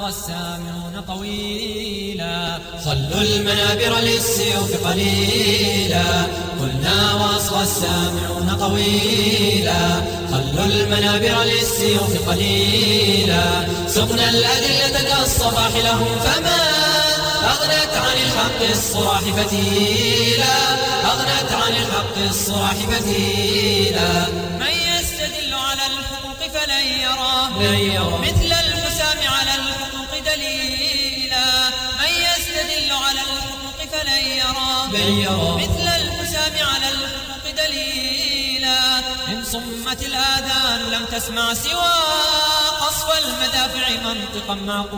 وأصغى السامعون طويلا. خلوا المنابر للسيوف قليلا، قلنا وأصغى السامعون طويلا. خلوا المنابر للسيوف قليلا، سقنا الأدلة كالصباح لهم فما أغنت عن الحق الصراح فتيلا، أغنت عن الحق الصراح فتيلا. من يستدل على الحقوق فلن يرى مثل الحسام على الحقوق دليلا. من يستدل على الحقوق فلن يرى مثل الحسام على الحقوق دليلا. إن صمت الآذان لم تسمع سوى قصف المدافع منطقا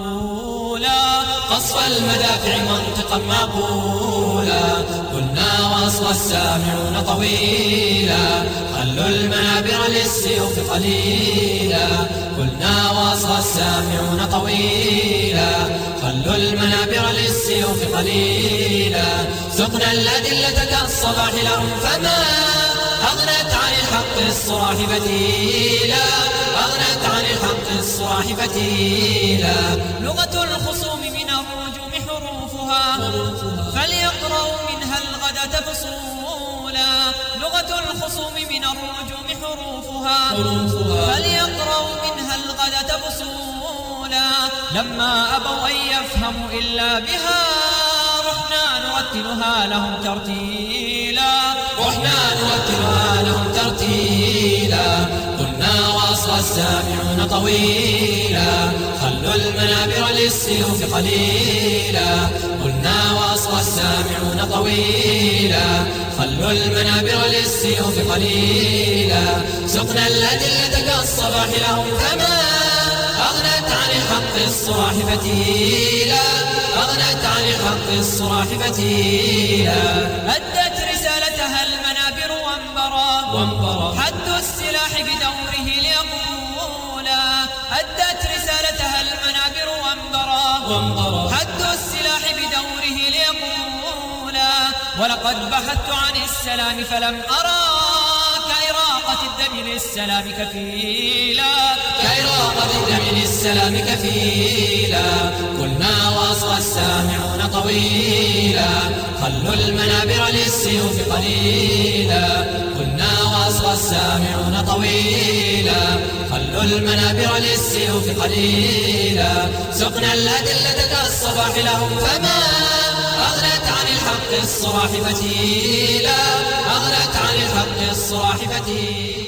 معقولا، قصف المدافع منطقا معقولا. قلنا وأصغى السامعون طويلا، خلوا المنابر للسيوف قليلا. قلنا وأصغى السامعون طويلا، خلوا المنابر للسيوف قليلا. سقنا الأدلة كالصباح لهم فما أغنت عن الحق الصراح فتيلا، أغنت عن الحق الصراح فتيلا. لغة الخصوم من الرجوم حروفها فليقرأوا منها الغداة فصولا. لغة الخصوم من الرجوم حروفها فليقرأوا منها الغداة فصولا. لما أبوا أن يفهموا إلا بها رحنا نرتلها لهم ترتيلا، رحنا نرتلها لهم ترتيلا. قلنا وأصغى السامعون طويلا، خلوا المنابر للسيوف قليلا. قلنا وأصغى السامعون طويلا، خلوا المنابر للسيوف قليلا. سقنا الأدلة كالصباح لهم فما أغنت عن الحق الصراح فتيلا، أغنت عن الحق الصراح فتيلا. أدت رسالتها المنابر وانبرى حد السلاح بدوره ليقولا. أدت رسالتها المنابر وانبرى حد السلاح بدوره ليقولا. ولقد بحثت عن السلام فلم أرى كإراقة الدم للسلام كفيلا، كإراقة الدم للسلام كفيلا. قلنا وأصغى السامعون طويلا، خلوا المنابر للسيوف قليلا. قلنا وأصغى السامعون طويلا، خلوا المنابر للسيوف قليلا. سقنا الأدلة كالصباح لهم فما أغنت عن الحق الصراح فتيلا، أغنت عن الحق الصراح فتيلا.